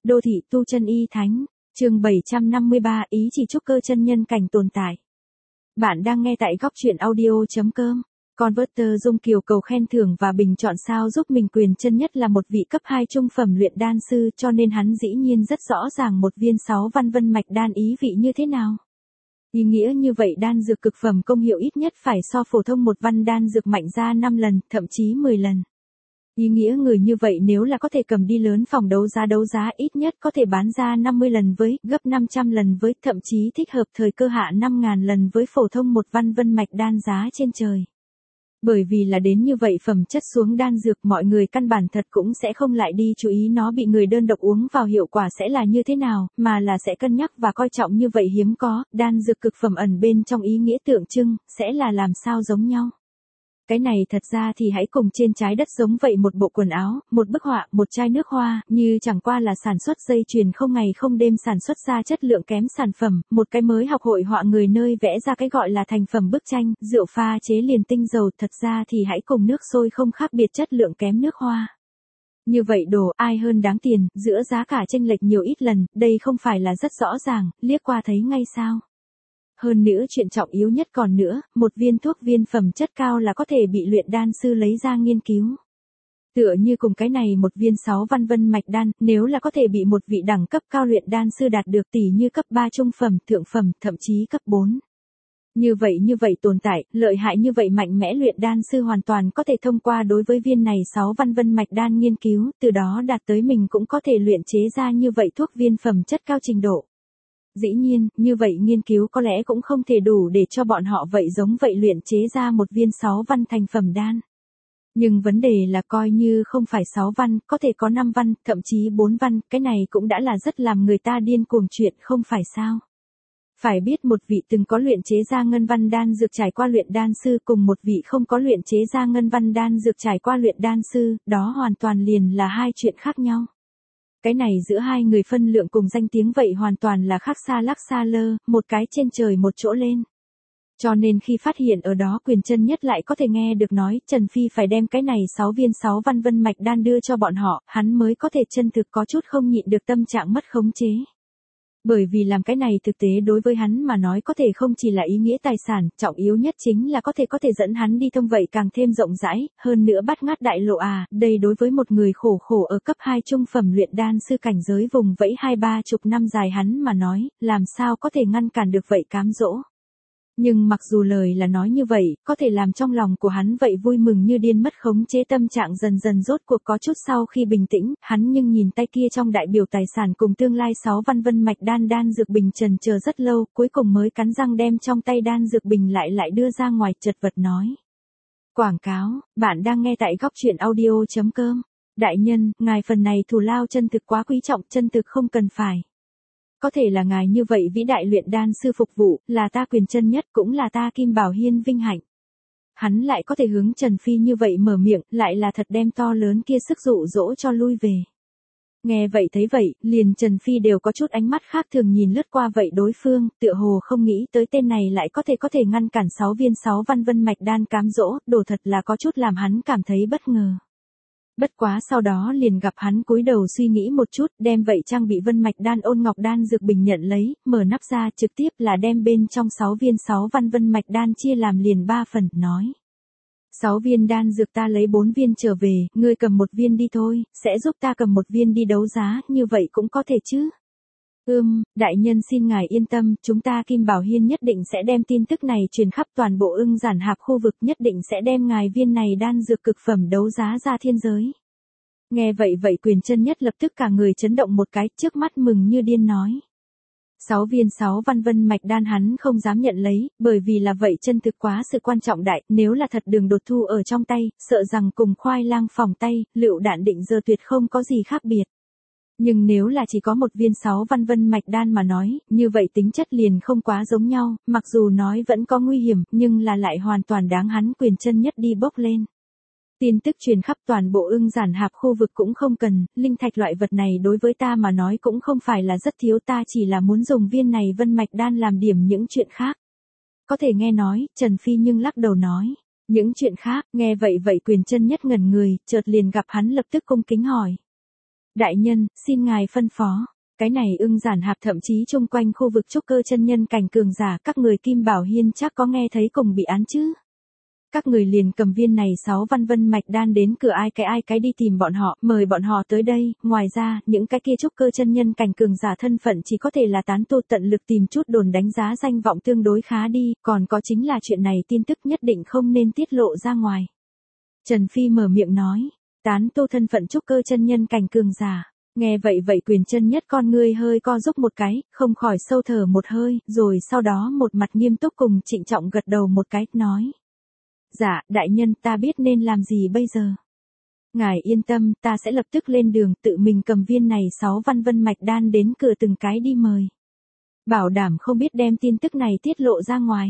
Đô thị tu chân y thánh, chương 753 ý chỉ trúc cơ chân nhân cảnh tồn tại. Bạn đang nghe tại góc truyện audio.com. Converter Dung Kiều cầu khen thưởng và bình chọn sao giúp mình. Quyền chân nhất là một vị cấp 2 trung phẩm luyện đan sư, cho nên hắn dĩ nhiên rất rõ ràng một viên 6 văn vân mạch đan ý vị như thế nào. Ý nghĩa như vậy đan dược cực phẩm công hiệu ít nhất phải so phổ thông một văn đan dược mạnh ra 5 lần, thậm chí 10 lần. Ý nghĩa người như vậy nếu là có thể cầm đi lớn phòng đấu giá ít nhất có thể bán ra 50 lần với, gấp 500 lần với, thậm chí thích hợp thời cơ hạ 5.000 lần với phổ thông một văn vân mạch đan giá trên trời. Bởi vì là đến như vậy phẩm chất xuống đan dược mọi người căn bản thật cũng sẽ không lại đi chú ý nó bị người đơn độc uống vào hiệu quả sẽ là như thế nào, mà là sẽ cân nhắc và coi trọng như vậy hiếm có, đan dược cực phẩm ẩn bên trong ý nghĩa tượng trưng, sẽ là làm sao giống nhau. Cái này thật ra thì hãy cùng trên trái đất giống vậy một bộ quần áo, một bức họa, một chai nước hoa, như chẳng qua là sản xuất dây chuyền không ngày không đêm sản xuất ra chất lượng kém sản phẩm, một cái mới học hội họa người nơi vẽ ra cái gọi là thành phẩm bức tranh, rượu pha chế liền tinh dầu, thật ra thì hãy cùng nước sôi không khác biệt chất lượng kém nước hoa. Như vậy đồ ai hơn đáng tiền, giữa giá cả chênh lệch nhiều ít lần, đây không phải là rất rõ ràng, liếc qua thấy ngay sao. Hơn nữa chuyện trọng yếu nhất còn nữa, một viên thuốc viên phẩm chất cao là có thể bị luyện đan sư lấy ra nghiên cứu. Tựa như cùng cái này một viên 6 văn vân mạch đan, nếu là có thể bị một vị đẳng cấp cao luyện đan sư đạt được tỷ như cấp 3 trung phẩm, thượng phẩm, thậm chí cấp 4. Như vậy tồn tại, lợi hại như vậy mạnh mẽ luyện đan sư hoàn toàn có thể thông qua đối với viên này 6 văn vân mạch đan nghiên cứu, từ đó đạt tới mình cũng có thể luyện chế ra như vậy thuốc viên phẩm chất cao trình độ. Dĩ nhiên, như vậy nghiên cứu có lẽ cũng không thể đủ để cho bọn họ vậy giống vậy luyện chế ra một viên 6 văn thành phẩm đan. Nhưng vấn đề là coi như không phải 6 văn, có thể có 5 văn, thậm chí 4 văn, cái này cũng đã là rất làm người ta điên cuồng chuyện không phải sao. Phải biết một vị từng có luyện chế ra ngân văn đan dược trải qua luyện đan sư cùng một vị không có luyện chế ra ngân văn đan dược trải qua luyện đan sư, đó hoàn toàn liền là hai chuyện khác nhau. Cái này giữa hai người phân lượng cùng danh tiếng vậy hoàn toàn là khác xa lắc xa lơ, một cái trên trời một chỗ lên. Cho nên khi phát hiện ở đó quyền chân nhất lại có thể nghe được nói Trần Phi phải đem cái này 6 viên 6 văn vân mạch đan đưa cho bọn họ, hắn mới có thể chân thực có chút không nhịn được tâm trạng mất khống chế. Bởi vì làm cái này thực tế đối với hắn mà nói có thể không chỉ là ý nghĩa tài sản, trọng yếu nhất chính là có thể dẫn hắn đi thông vậy càng thêm rộng rãi, hơn nữa bắt ngát đại lộ đây đối với một người khổ ở cấp 2 trung phẩm luyện đan sư cảnh giới vùng vẫy 2-30 năm dài hắn mà nói, làm sao có thể ngăn cản được vậy cám dỗ. Nhưng mặc dù lời là nói như vậy, có thể làm trong lòng của hắn vậy vui mừng như điên mất khống chế tâm trạng dần dần rốt cuộc có chút sau khi bình tĩnh, hắn nhưng nhìn tay kia trong đại biểu tài sản cùng tương lai 6 văn vân mạch đan dược bình trần chờ rất lâu, cuối cùng mới cắn răng đem trong tay đan dược bình lại đưa ra ngoài chật vật nói. Quảng cáo, bạn đang nghe tại góc truyện audio.com. Đại nhân, ngài phần này thù lao chân thực quá quý trọng, chân thực không cần phải. Có thể là ngài như vậy vĩ đại luyện đan sư phục vụ, là ta quyền chân nhất cũng là ta Kim Bảo Hiên vinh hạnh. Hắn lại có thể hướng Trần Phi như vậy mở miệng, lại là thật đem to lớn kia sức dụ dỗ cho lui về. Nghe vậy thấy vậy, liền Trần Phi đều có chút ánh mắt khác thường nhìn lướt qua vậy đối phương, tựa hồ không nghĩ tới tên này lại có thể ngăn cản 6 viên 6 văn vân mạch đan cám dỗ, đồ thật là có chút làm hắn cảm thấy bất ngờ. Bất quá sau đó liền gặp hắn cúi đầu suy nghĩ một chút, đem vậy trang bị vân mạch đan ôn ngọc đan dược bình nhận lấy, mở nắp ra trực tiếp là đem bên trong 6 viên 6 văn vân mạch đan chia làm liền 3 phần, nói. 6 viên đan dược ta lấy 4 viên trở về, ngươi cầm 1 viên đi thôi, sẽ giúp ta cầm 1 viên đi đấu giá, như vậy cũng có thể chứ. Đại nhân xin ngài yên tâm, chúng ta Kim Bảo Hiên nhất định sẽ đem tin tức này truyền khắp toàn bộ Ưng Giản Hạp khu vực, nhất định sẽ đem ngài viên này đan dược cực phẩm đấu giá ra thiên giới. Nghe vậy quyền chân nhất lập tức cả người chấn động một cái, trước mắt mừng như điên nói. 6 viên 6 văn vân mạch đan hắn không dám nhận lấy, bởi vì là vậy chân thực quá sự quan trọng đại, nếu là thật đường đột thu ở trong tay, sợ rằng cùng khoai lang phòng tay, lựu đạn định giờ tuyệt không có gì khác biệt. Nhưng nếu là chỉ có một viên 6 văn vân mạch đan mà nói, như vậy tính chất liền không quá giống nhau, mặc dù nói vẫn có nguy hiểm, nhưng là lại hoàn toàn đáng hắn quyền chân nhất đi bốc lên. Tin tức truyền khắp toàn bộ Ưng Giản Hạp khu vực cũng không cần, linh thạch loại vật này đối với ta mà nói cũng không phải là rất thiếu, ta chỉ là muốn dùng viên này vân mạch đan làm điểm những chuyện khác. Có thể nghe nói, Trần Phi nhưng lắc đầu nói, những chuyện khác, nghe vậy quyền chân nhất ngẩn người, chợt liền gặp hắn lập tức cung kính hỏi. Đại nhân, xin ngài phân phó. Cái này ưng giản hạp thậm chí chung quanh khu vực trúc cơ chân nhân cảnh cường giả các người Kim Bảo Hiên chắc có nghe thấy cùng bị án chứ. Các người liền cầm viên này 6 văn vân mạch đan đến cửa ai cái đi tìm bọn họ, mời bọn họ tới đây, ngoài ra, những cái kia trúc cơ chân nhân cảnh cường giả thân phận chỉ có thể là tán tu tận lực tìm chút đồn đánh giá danh vọng tương đối khá đi, còn có chính là chuyện này tin tức nhất định không nên tiết lộ ra ngoài. Trần Phi mở miệng nói, tán tu thân phận trúc cơ chân nhân cảnh cường giả. Nghe vậy Quyền Chân Nhất con ngươi hơi co rúm một cái, không khỏi sâu thở một hơi, rồi sau đó một mặt nghiêm túc cùng trịnh trọng gật đầu một cái, nói. Dạ, đại nhân, ta biết nên làm gì bây giờ. Ngài yên tâm, ta sẽ lập tức lên đường tự mình cầm viên này 6 văn vân mạch đan đến cửa từng cái đi mời. Bảo đảm không biết đem tin tức này tiết lộ ra ngoài.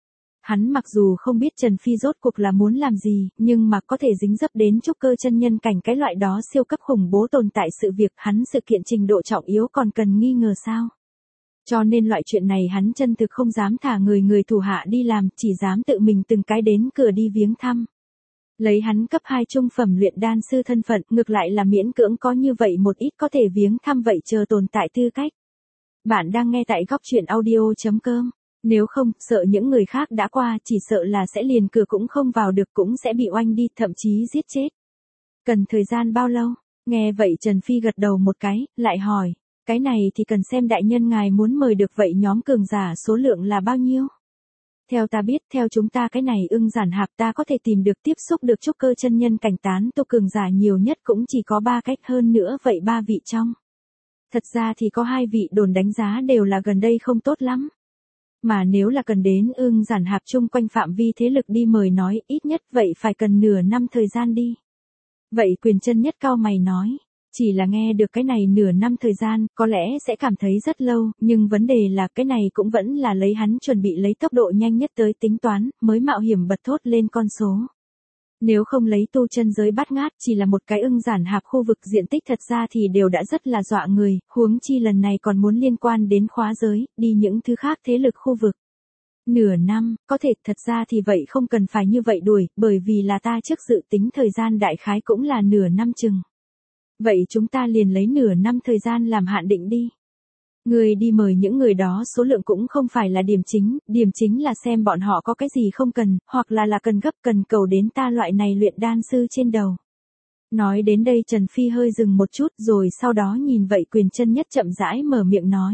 Hắn mặc dù không biết Trần Phi rốt cuộc là muốn làm gì, nhưng mà có thể dính dấp đến trúc cơ chân nhân cảnh cái loại đó siêu cấp khủng bố tồn tại sự việc hắn sự kiện trình độ trọng yếu còn cần nghi ngờ sao. Cho nên loại chuyện này hắn chân thực không dám thả người thủ hạ đi làm, chỉ dám tự mình từng cái đến cửa đi viếng thăm. Lấy hắn cấp 2 trung phẩm luyện đan sư thân phận, ngược lại là miễn cưỡng có như vậy một ít có thể viếng thăm vậy chờ tồn tại tư cách. Bạn đang nghe tại góc truyện audio.com. Nếu không, sợ những người khác đã qua, chỉ sợ là sẽ liền cửa cũng không vào được, cũng sẽ bị oanh đi, thậm chí giết chết. Cần thời gian bao lâu? Nghe vậy Trần Phi gật đầu một cái, lại hỏi. Cái này thì cần xem đại nhân ngài muốn mời được vậy nhóm cường giả số lượng là bao nhiêu? Theo ta biết, theo chúng ta cái này ưng giản hạp ta có thể tìm được tiếp xúc được trúc cơ chân nhân cảnh tán tu cường giả nhiều nhất cũng chỉ có 3 cách hơn nữa vậy 3 vị trong. Thật ra thì có 2 vị đồn đánh giá đều là gần đây không tốt lắm. Mà nếu là cần đến ưng giản hạp chung quanh phạm vi thế lực đi mời nói ít nhất vậy phải cần nửa năm thời gian đi. Vậy Quyền Chân Nhất cau mày nói. Chỉ là nghe được cái này nửa năm thời gian, có lẽ sẽ cảm thấy rất lâu, nhưng vấn đề là cái này cũng vẫn là lấy hắn chuẩn bị lấy tốc độ nhanh nhất tới tính toán, mới mạo hiểm bật thốt lên con số. Nếu không lấy tu chân giới bát ngát chỉ là một cái ưng giản hạp khu vực diện tích thật ra thì đều đã rất là dọa người, huống chi lần này còn muốn liên quan đến khóa giới, đi những thứ khác thế lực khu vực. Nửa năm, có thể thật ra thì vậy không cần phải như vậy đuổi, bởi vì là ta trước dự tính thời gian đại khái cũng là nửa năm chừng. Vậy chúng ta liền lấy nửa năm thời gian làm hạn định đi. Người đi mời những người đó số lượng cũng không phải là điểm chính là xem bọn họ có cái gì không cần, hoặc là cần gấp cần cầu đến ta loại này luyện đan sư trên đầu. Nói đến đây Trần Phi hơi dừng một chút rồi sau đó nhìn vậy Quyền Chân Nhất chậm rãi mở miệng nói.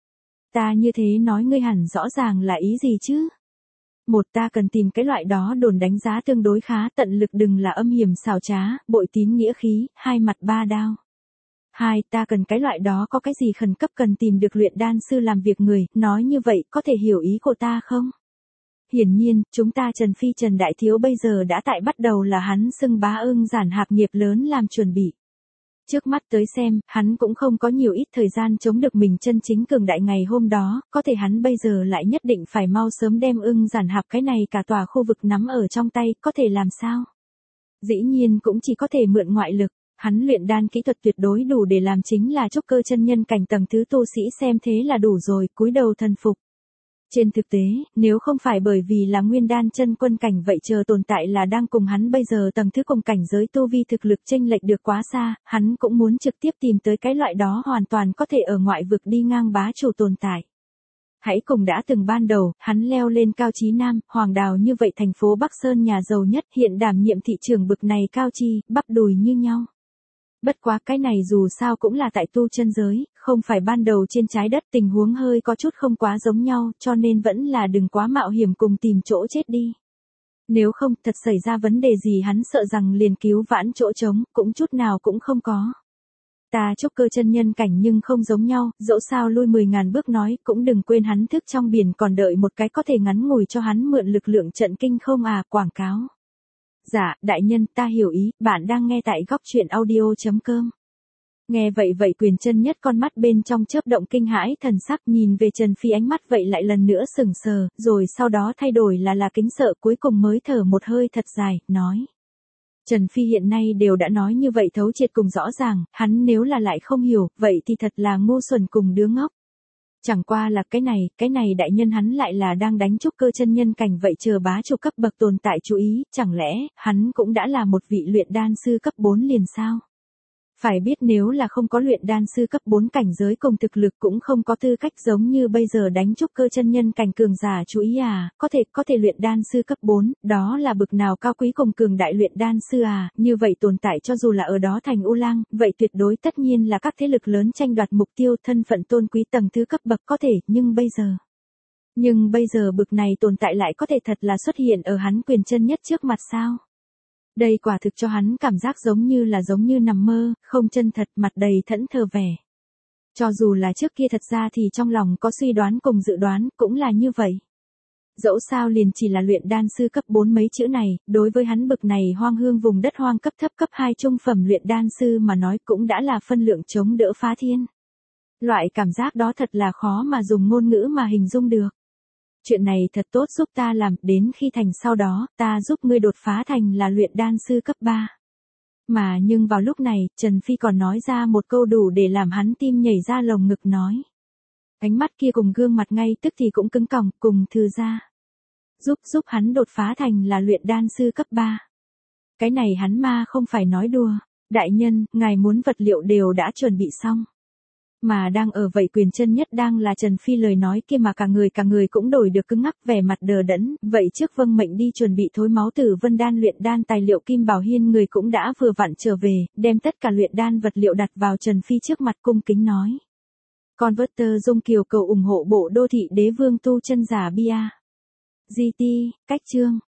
Ta như thế nói ngươi hẳn rõ ràng là ý gì chứ? Một ta cần tìm cái loại đó đồn đánh giá tương đối khá tận lực đừng là âm hiểm xảo trá, bội tín nghĩa khí, hai mặt ba đao. 2. Ta cần cái loại đó có cái gì khẩn cấp cần tìm được luyện đan sư làm việc người, nói như vậy có thể hiểu ý của ta không? Hiển nhiên, chúng ta Trần Đại Thiếu bây giờ đã tại bắt đầu là hắn xưng bá ưng giản hạp nghiệp lớn làm chuẩn bị. Trước mắt tới xem, hắn cũng không có nhiều ít thời gian chống được mình chân chính cường đại ngày hôm đó, có thể hắn bây giờ lại nhất định phải mau sớm đem ưng giản hạp cái này cả tòa khu vực nắm ở trong tay, có thể làm sao? Dĩ nhiên cũng chỉ có thể mượn ngoại lực, hắn luyện đan kỹ thuật tuyệt đối đủ để làm chính là trúc cơ chân nhân cảnh tầng thứ tu sĩ xem thế là đủ rồi, cúi đầu thần phục. Trên thực tế, nếu không phải bởi vì là nguyên đan chân quân cảnh vậy chờ tồn tại là đang cùng hắn bây giờ tầng thứ cùng cảnh giới tu vi thực lực chênh lệch được quá xa, hắn cũng muốn trực tiếp tìm tới cái loại đó hoàn toàn có thể ở ngoại vực đi ngang bá chủ tồn tại. Hãy cùng đã từng ban đầu, hắn leo lên cao chí nam, hoàng đào như vậy thành phố Bắc Sơn nhà giàu nhất hiện đảm nhiệm thị trường bực này cao chi, bắp đùi như nhau. Bất quá cái này dù sao cũng là tại tu chân giới, không phải ban đầu trên trái đất tình huống hơi có chút không quá giống nhau, cho nên vẫn là đừng quá mạo hiểm cùng tìm chỗ chết đi. Nếu không, thật xảy ra vấn đề gì hắn sợ rằng liền cứu vãn chỗ trống, cũng chút nào cũng không có. Ta trúc cơ chân nhân cảnh nhưng không giống nhau, dẫu sao lui 10.000 bước nói, cũng đừng quên hắn thức trong biển còn đợi một cái có thể ngắn ngủi cho hắn mượn lực lượng trận kinh không quảng cáo. Dạ, đại nhân, ta hiểu ý, bạn đang nghe tại góc truyện audio.com. Nghe vậy Quyền Chân Nhất con mắt bên trong chớp động kinh hãi thần sắc nhìn về Trần Phi ánh mắt vậy lại lần nữa sững sờ, rồi sau đó thay đổi là kính sợ cuối cùng mới thở một hơi thật dài, nói. Trần Phi hiện nay đều đã nói như vậy thấu triệt cùng rõ ràng, hắn nếu là lại không hiểu, vậy thì thật là ngu xuẩn cùng đứa ngốc. Chẳng qua là cái này đại nhân hắn lại là đang đánh trúc cơ chân nhân cảnh vậy chờ bá chủ cấp bậc tồn tại chú ý, chẳng lẽ, hắn cũng đã là một vị luyện đan sư cấp 4 liền sao? Phải biết nếu là không có luyện đan sư cấp 4 cảnh giới cùng thực lực cũng không có tư cách giống như bây giờ đánh trúc cơ chân nhân cảnh cường giả chú ý à, có thể luyện đan sư cấp 4, đó là bực nào cao quý cùng cường đại luyện đan sư à, như vậy tồn tại cho dù là ở đó thành U Lang, vậy tuyệt đối tất nhiên là các thế lực lớn tranh đoạt mục tiêu thân phận tôn quý tầng thứ cấp bậc có thể, nhưng bây giờ bực này tồn tại lại có thể thật là xuất hiện ở hắn quyền chân nhất trước mặt sao? Đây quả thực cho hắn cảm giác giống như nằm mơ, không chân thật, mặt đầy thẫn thờ vẻ. Cho dù là trước kia thật ra thì trong lòng có suy đoán cùng dự đoán, cũng là như vậy. Dẫu sao liền chỉ là luyện đan sư cấp 4 mấy chữ này, đối với hắn bực này hoang hương vùng đất hoang cấp thấp cấp 2 trung phẩm luyện đan sư mà nói cũng đã là phân lượng chống đỡ phá thiên. Loại cảm giác đó thật là khó mà dùng ngôn ngữ mà hình dung được. Chuyện này thật tốt giúp ta làm, đến khi thành sau đó, ta giúp ngươi đột phá thành là luyện đan sư cấp 3. Mà nhưng vào lúc này, Trần Phi còn nói ra một câu đủ để làm hắn tim nhảy ra lồng ngực nói. Ánh mắt kia cùng gương mặt ngay tức thì cũng cứng còng, cùng thư ra. Giúp hắn đột phá thành là luyện đan sư cấp 3. Cái này hắn ma không phải nói đùa. Đại nhân, ngài muốn vật liệu đều đã chuẩn bị xong. Mà đang ở vậy quyền chân nhất đang là Trần Phi lời nói kia mà cả người cũng đổi được cứng ngắc vẻ mặt đờ đẫn, vậy trước vâng mệnh đi chuẩn bị thối máu tử vân đan luyện đan tài liệu Kim Bảo Hiên người cũng đã vừa vặn trở về, đem tất cả luyện đan vật liệu đặt vào Trần Phi trước mặt cung kính nói. Converter Dung Kiều cầu ủng hộ bộ đô thị đế vương tu chân giả bia. GT, cách chương.